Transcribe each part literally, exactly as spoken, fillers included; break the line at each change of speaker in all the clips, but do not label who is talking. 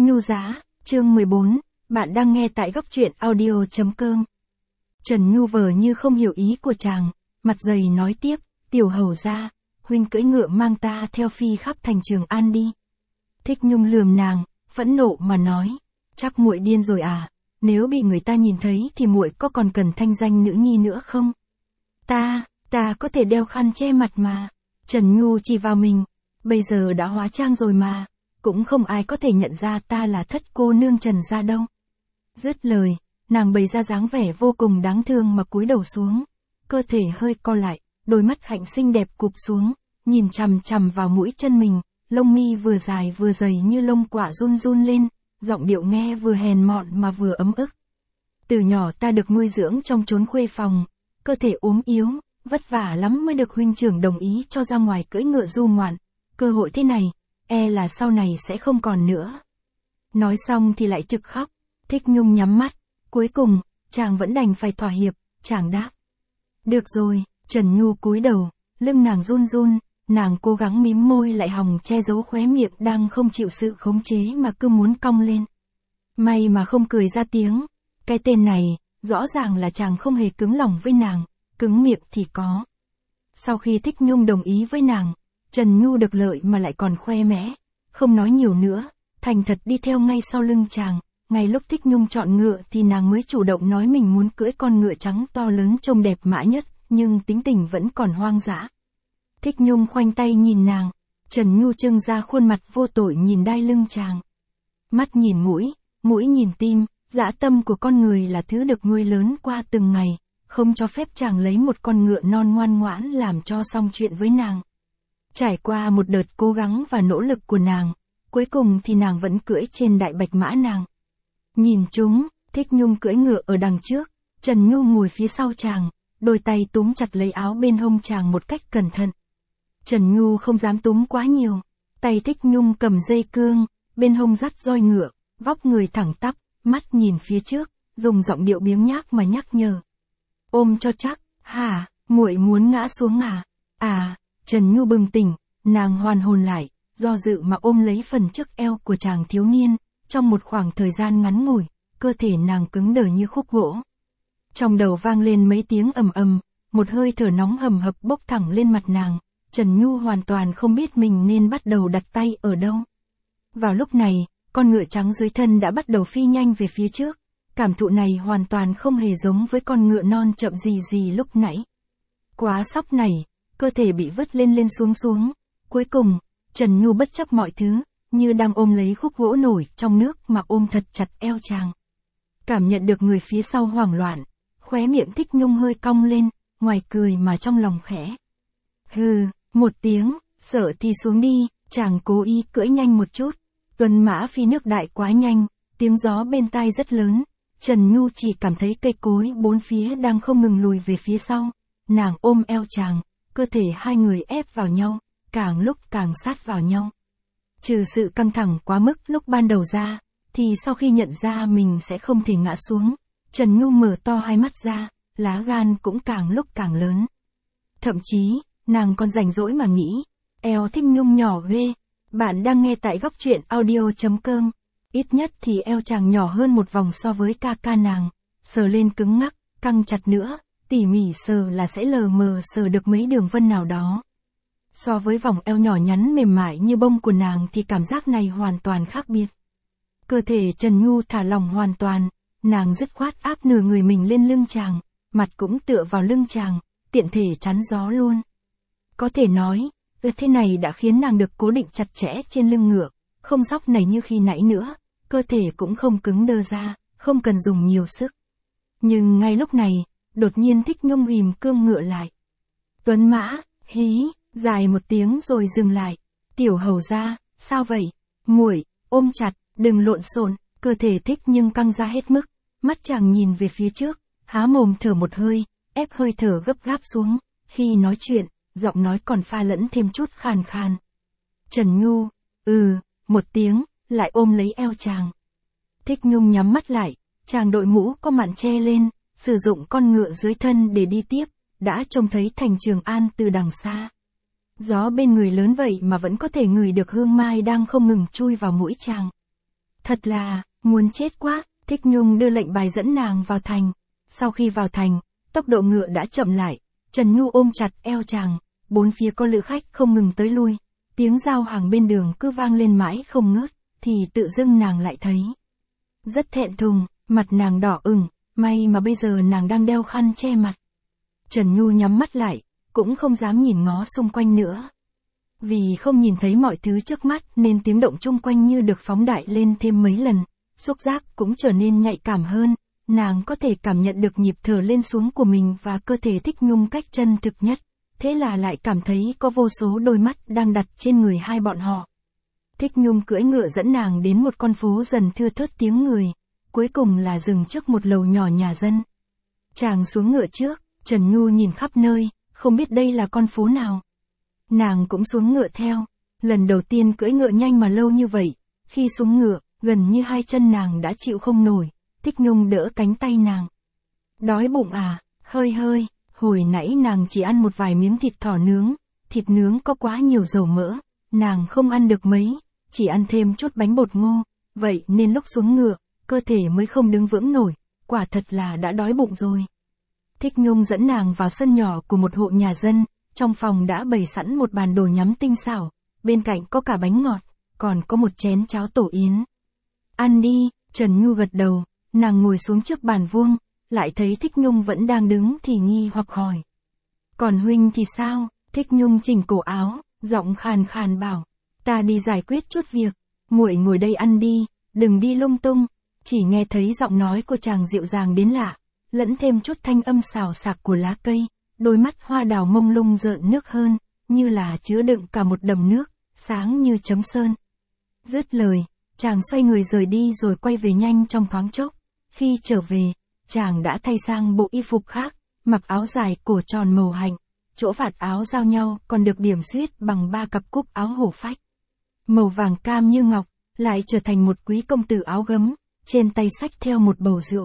Nhu Giá, chương mười bốn, bạn đang nghe tại góc truyện audio chấm com. Trần Nhu vờ như không hiểu ý của chàng, mặt dày nói tiếp, tiểu hầu gia, huynh cưỡi ngựa mang ta theo phi khắp thành Trường An đi. Thích Nhung lườm nàng, phẫn nộ mà nói, chắc muội điên rồi à, nếu bị người ta nhìn thấy thì muội có còn cần thanh danh nữ nhi nữa không? Ta, ta có thể đeo khăn che mặt mà. Trần Nhu chỉ vào mình, bây giờ đã hóa trang rồi mà, cũng không ai có thể nhận ra ta là thất cô nương Trần gia đâu. Dứt lời, nàng bày ra dáng vẻ vô cùng đáng thương mà cúi đầu xuống, cơ thể hơi co lại, đôi mắt hạnh xinh đẹp cụp xuống, nhìn chằm chằm vào mũi chân mình, lông mi vừa dài vừa dày như lông quạ run run lên, giọng điệu nghe vừa hèn mọn mà vừa ấm ức. Từ nhỏ ta được nuôi dưỡng trong chốn khuê phòng, cơ thể ốm yếu, vất vả lắm mới được huynh trưởng đồng ý cho ra ngoài cưỡi ngựa du ngoạn, cơ hội thế này, e là sau này sẽ không còn nữa. Nói xong thì lại trực khóc. Thích Nhung nhắm mắt, cuối cùng, chàng vẫn đành phải thỏa hiệp, chàng đáp. Được rồi, Trần Nhu cúi đầu, lưng nàng run run, nàng cố gắng mím môi lại hòng che giấu khóe miệng đang không chịu sự khống chế mà cứ muốn cong lên. May mà không cười ra tiếng, cái tên này, rõ ràng là chàng không hề cứng lòng với nàng, cứng miệng thì có. Sau khi Thích Nhung đồng ý với nàng, Trần Nhu được lợi mà lại còn khoe mẽ, không nói nhiều nữa, thành thật đi theo ngay sau lưng chàng. Ngay lúc Thích Nhung chọn ngựa thì nàng mới chủ động nói mình muốn cưỡi con ngựa trắng to lớn trông đẹp mã nhất, nhưng tính tình vẫn còn hoang dã. Thích Nhung khoanh tay nhìn nàng, Trần Nhu trưng ra khuôn mặt vô tội nhìn đai lưng chàng. Mắt nhìn mũi, mũi nhìn tim, dã tâm của con người là thứ được nuôi lớn qua từng ngày, không cho phép chàng lấy một con ngựa non ngoan ngoãn làm cho xong chuyện với nàng. Trải qua một đợt cố gắng và nỗ lực của nàng, cuối cùng thì nàng vẫn cưỡi trên đại bạch mã nàng. Nhìn chúng, Thích Nhung cưỡi ngựa ở đằng trước, Trần Nhu ngồi phía sau chàng, đôi tay túm chặt lấy áo bên hông chàng một cách cẩn thận. Trần Nhu không dám túm quá nhiều, tay Thích Nhung cầm dây cương, bên hông dắt roi ngựa, vóc người thẳng tắp, mắt nhìn phía trước, dùng giọng điệu biếng nhác mà nhắc nhở. Ôm cho chắc, hả, muội muốn ngã xuống à? À, Trần Nhu bừng tỉnh, nàng hoàn hồn lại, do dự mà ôm lấy phần trước eo của chàng thiếu niên. Trong một khoảng thời gian ngắn ngủi, cơ thể nàng cứng đờ như khúc gỗ. Trong đầu vang lên mấy tiếng ầm ầm, một hơi thở nóng hầm hập bốc thẳng lên mặt nàng, Trần Nhu hoàn toàn không biết mình nên bắt đầu đặt tay ở đâu. Vào lúc này, con ngựa trắng dưới thân đã bắt đầu phi nhanh về phía trước, cảm thụ này hoàn toàn không hề giống với con ngựa non chậm gì gì lúc nãy. Quá sóc này, cơ thể bị vứt lên lên xuống xuống, cuối cùng, Trần Nhu bất chấp mọi thứ, như đang ôm lấy khúc gỗ nổi trong nước mà ôm thật chặt eo chàng. Cảm nhận được người phía sau hoảng loạn, khóe miệng Thích Nhung hơi cong lên, ngoài cười mà trong lòng khẽ. Hừ, một tiếng, sợ thì xuống đi, chàng cố ý cưỡi nhanh một chút, tuần mã phi nước đại quá nhanh, tiếng gió bên tai rất lớn, Trần Nhu chỉ cảm thấy cây cối bốn phía đang không ngừng lùi về phía sau, nàng ôm eo chàng, cơ thể hai người ép vào nhau, càng lúc càng sát vào nhau. Trừ sự căng thẳng quá mức lúc ban đầu ra, thì sau khi nhận ra mình sẽ không thể ngã xuống, Trần Nhu mở to hai mắt ra, lá gan cũng càng lúc càng lớn. Thậm chí, nàng còn rảnh rỗi mà nghĩ, eo Thích Nhung nhỏ ghê. Bạn đang nghe tại góc truyện audio chấm com. Ít nhất thì eo chàng nhỏ hơn một vòng so với ca ca nàng, sờ lên cứng ngắc, căng chặt nữa, tỉ mỉ sờ là sẽ lờ mờ sờ được mấy đường vân nào đó. So với vòng eo nhỏ nhắn mềm mại như bông của nàng thì cảm giác này hoàn toàn khác biệt. Cơ thể Trần Nhu thả lỏng hoàn toàn, nàng dứt khoát áp nửa người mình lên lưng chàng, mặt cũng tựa vào lưng chàng, tiện thể chắn gió luôn. Có thể nói, thế này đã khiến nàng được cố định chặt chẽ trên lưng ngựa, không sóc nảy như khi nãy nữa, cơ thể cũng không cứng đơ ra, không cần dùng nhiều sức. Nhưng ngay lúc này, đột nhiên Thích Nhung ghìm cương ngựa lại. Tuấn mã, hí. Dài một tiếng rồi dừng lại. Tiểu hầu gia, sao vậy? Muội, ôm chặt, đừng lộn xộn. Cơ thể Thích nhưng căng ra hết mức, mắt chàng nhìn về phía trước, há mồm thở một hơi, ép hơi thở gấp gáp xuống, khi nói chuyện, giọng nói còn pha lẫn thêm chút khàn khàn. Trần Nhu, ừ, một tiếng, lại ôm lấy eo chàng. Thích Nhung nhắm mắt lại, chàng đội mũ có mạn che lên, sử dụng con ngựa dưới thân để đi tiếp, đã trông thấy thành Trường An từ đằng xa. Gió bên người lớn vậy mà vẫn có thể ngửi được hương mai đang không ngừng chui vào mũi chàng. Thật là, muốn chết quá, Thích Nhung đưa lệnh bài dẫn nàng vào thành. Sau khi vào thành, tốc độ ngựa đã chậm lại, Trần Nhu ôm chặt eo chàng, bốn phía có lữ khách không ngừng tới lui, tiếng giao hàng bên đường cứ vang lên mãi không ngớt, thì tự dưng nàng lại thấy rất thẹn thùng, mặt nàng đỏ ửng, may mà bây giờ nàng đang đeo khăn che mặt. Trần Nhu nhắm mắt lại, cũng không dám nhìn ngó xung quanh nữa. Vì không nhìn thấy mọi thứ trước mắt nên tiếng động chung quanh như được phóng đại lên thêm mấy lần, xúc giác cũng trở nên nhạy cảm hơn, nàng có thể cảm nhận được nhịp thở lên xuống của mình và cơ thể Thích Nhung cách chân thực nhất, thế là lại cảm thấy có vô số đôi mắt đang đặt trên người hai bọn họ. Thích Nhung cưỡi ngựa dẫn nàng đến một con phố dần thưa thớt tiếng người, cuối cùng là dừng trước một lầu nhỏ nhà dân. Chàng xuống ngựa trước, Trần Nhu nhìn khắp nơi, không biết đây là con phố nào. Nàng cũng xuống ngựa theo, lần đầu tiên cưỡi ngựa nhanh mà lâu như vậy, khi xuống ngựa, gần như hai chân nàng đã chịu không nổi, Thích Nhung đỡ cánh tay nàng. Đói bụng à, hơi hơi, hồi nãy nàng chỉ ăn một vài miếng thịt thỏ nướng, thịt nướng có quá nhiều dầu mỡ, nàng không ăn được mấy, chỉ ăn thêm chút bánh bột ngô, vậy nên lúc xuống ngựa, cơ thể mới không đứng vững nổi, quả thật là đã đói bụng rồi. Thích Nhung dẫn nàng vào sân nhỏ của một hộ nhà dân, trong phòng đã bày sẵn một bàn đồ nhắm tinh xảo, bên cạnh có cả bánh ngọt, còn có một chén cháo tổ yến. Ăn đi, Trần Nhu gật đầu, nàng ngồi xuống trước bàn vuông, lại thấy Thích Nhung vẫn đang đứng thì nghi hoặc hỏi. Còn huynh thì sao? Thích Nhung chỉnh cổ áo, giọng khàn khàn bảo, ta đi giải quyết chút việc, muội ngồi đây ăn đi, đừng đi lung tung. Chỉ nghe thấy giọng nói của chàng dịu dàng đến lạ, lẫn thêm chút thanh âm xào xạc của lá cây, đôi mắt hoa đào mông lung rợn nước hơn, như là chứa đựng cả một đầm nước, sáng như chấm sơn. Dứt lời, chàng xoay người rời đi rồi quay về nhanh trong thoáng chốc. Khi trở về, chàng đã thay sang bộ y phục khác, mặc áo dài cổ tròn màu hạnh, chỗ vạt áo giao nhau còn được điểm xuyết bằng ba cặp cúc áo hổ phách. Màu vàng cam như ngọc, lại trở thành một quý công tử áo gấm, trên tay xách theo một bầu rượu.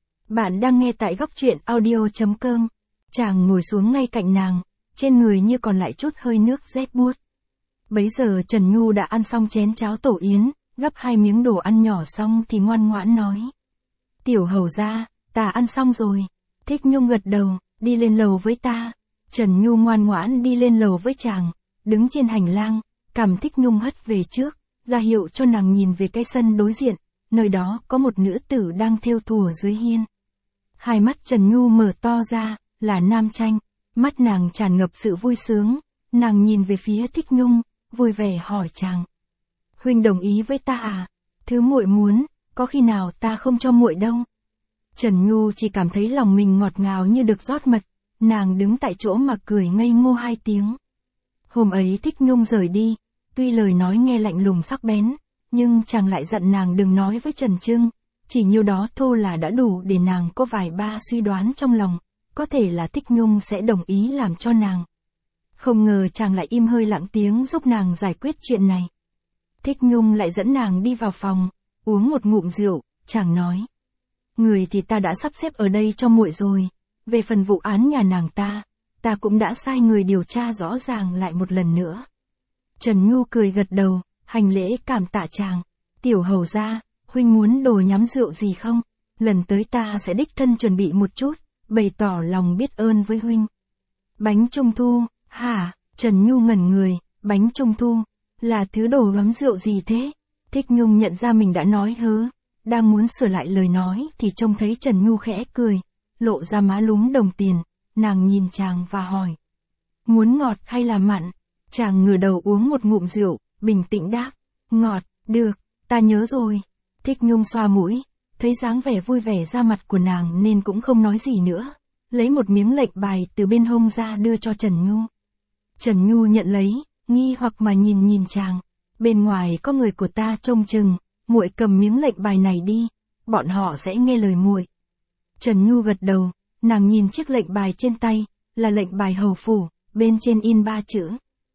Bạn đang nghe tại góc truyện audio chấm com. Chàng ngồi xuống ngay cạnh nàng, trên người như còn lại chút hơi nước rét buốt. Bấy giờ Trần Nhu đã ăn xong chén cháo tổ yến, gắp hai miếng đồ ăn nhỏ xong thì ngoan ngoãn nói. Tiểu hầu gia, ta ăn xong rồi. Thích Nhung gật đầu, đi lên lầu với ta. Trần Nhu ngoan ngoãn đi lên lầu với chàng, đứng trên hành lang, cầm Thích Nhung hất về trước, ra hiệu cho nàng nhìn về cái sân đối diện, nơi đó có một nữ tử đang thêu thùa dưới hiên. Hai mắt Trần Nhu mở to ra, là Nam Tranh, mắt nàng tràn ngập sự vui sướng, nàng nhìn về phía Thích Nhung, vui vẻ hỏi chàng. Huynh đồng ý với ta à? Thứ muội muốn, có khi nào ta không cho muội đâu. Trần Nhu chỉ cảm thấy lòng mình ngọt ngào như được rót mật, nàng đứng tại chỗ mà cười ngây ngô hai tiếng. Hôm ấy Thích Nhung rời đi, tuy lời nói nghe lạnh lùng sắc bén, nhưng chàng lại giận nàng đừng nói với Trần Trưng, chỉ nhiêu đó thôi là đã đủ để nàng có vài ba suy đoán trong lòng, có thể là Thích Nhung sẽ đồng ý làm cho nàng. Không ngờ chàng lại im hơi lặng tiếng giúp nàng giải quyết chuyện này. Thích Nhung lại dẫn nàng đi vào phòng, uống một ngụm rượu, chàng nói. Người thì ta đã sắp xếp ở đây cho muội rồi, về phần vụ án nhà nàng ta, ta cũng đã sai người điều tra rõ ràng lại một lần nữa. Trần Nhu cười gật đầu, hành lễ cảm tạ chàng. Tiểu hầu gia, huynh muốn đồ nhắm rượu gì không? Lần tới ta sẽ đích thân chuẩn bị một chút, bày tỏ lòng biết ơn với huynh. Bánh trung thu, hả? Trần Nhu ngẩn người, bánh trung thu, là thứ đồ ngắm rượu gì thế? Thích Nhung nhận ra mình đã nói hớ, đang muốn sửa lại lời nói thì trông thấy Trần Nhu khẽ cười, lộ ra má lúm đồng tiền, nàng nhìn chàng và hỏi. Muốn ngọt hay là mặn? Chàng ngửa đầu uống một ngụm rượu, bình tĩnh đáp, ngọt, được, ta nhớ rồi. Thích Nhung xoa mũi, thấy dáng vẻ vui vẻ ra mặt của nàng nên cũng không nói gì nữa, lấy một miếng lệnh bài từ bên hông ra đưa cho Trần Nhu. Trần Nhu nhận lấy, nghi hoặc mà nhìn nhìn chàng, bên ngoài có người của ta trông chừng, muội cầm miếng lệnh bài này đi, bọn họ sẽ nghe lời muội. Trần Nhu gật đầu, nàng nhìn chiếc lệnh bài trên tay, là lệnh bài hầu phủ, bên trên in ba chữ.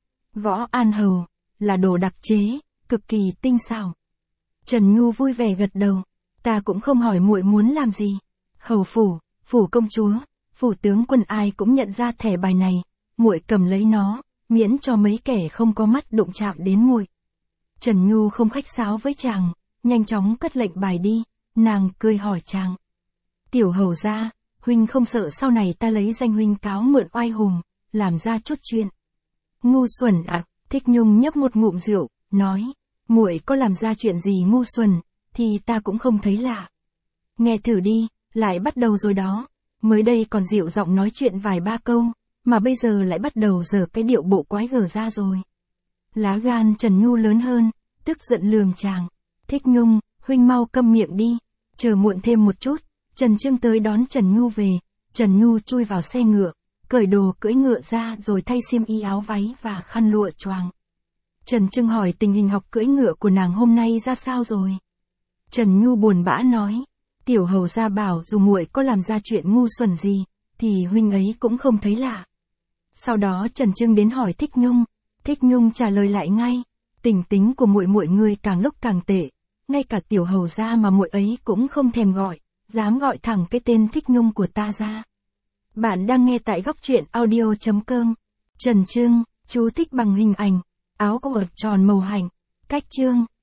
Võ An Hầu, là đồ đặc chế, cực kỳ tinh xảo. Trần Nhu vui vẻ gật đầu, ta cũng không hỏi muội muốn làm gì. Hầu phủ, phủ công chúa, phủ tướng quân ai cũng nhận ra thẻ bài này, muội cầm lấy nó, miễn cho mấy kẻ không có mắt đụng chạm đến muội. Trần Nhu không khách sáo với chàng, nhanh chóng cất lệnh bài đi, nàng cười hỏi chàng. Tiểu hầu gia, huynh không sợ sau này ta lấy danh huynh cáo mượn oai hùng, làm ra chút chuyện. Ngu xuẩn ạ, à, Thích Nhung nhấp một ngụm rượu, nói, muội có làm ra chuyện gì ngu xuẩn, thì ta cũng không thấy lạ. Nghe thử đi, lại bắt đầu rồi đó, mới đây còn dịu giọng nói chuyện vài ba câu, mà bây giờ lại bắt đầu giở cái điệu bộ quái gở ra rồi. Lá gan Trần Nhu lớn hơn, tức giận lườm chàng. Thích Nhung, huynh mau câm miệng đi, chờ muộn thêm một chút, Trần Trưng tới đón Trần Nhu về, Trần Nhu chui vào xe ngựa, cởi đồ cưỡi ngựa ra rồi thay xiêm y áo váy và khăn lụa choàng. Trần Trưng hỏi tình hình học cưỡi ngựa của nàng hôm nay ra sao rồi. Trần Nhu buồn bã nói, tiểu hầu gia bảo dù muội có làm ra chuyện ngu xuẩn gì, thì huynh ấy cũng không thấy lạ. Sau đó Trần Trưng đến hỏi Thích Nhung, Thích Nhung trả lời lại ngay, tình tính của muội muội người càng lúc càng tệ, ngay cả tiểu hầu gia mà muội ấy cũng không thèm gọi, dám gọi thẳng cái tên Thích Nhung của ta ra. Bạn đang nghe tại góc truyện audio chấm com. Trần Trưng, chú thích bằng hình ảnh, áo có ợt tròn màu hạnh, cách chương.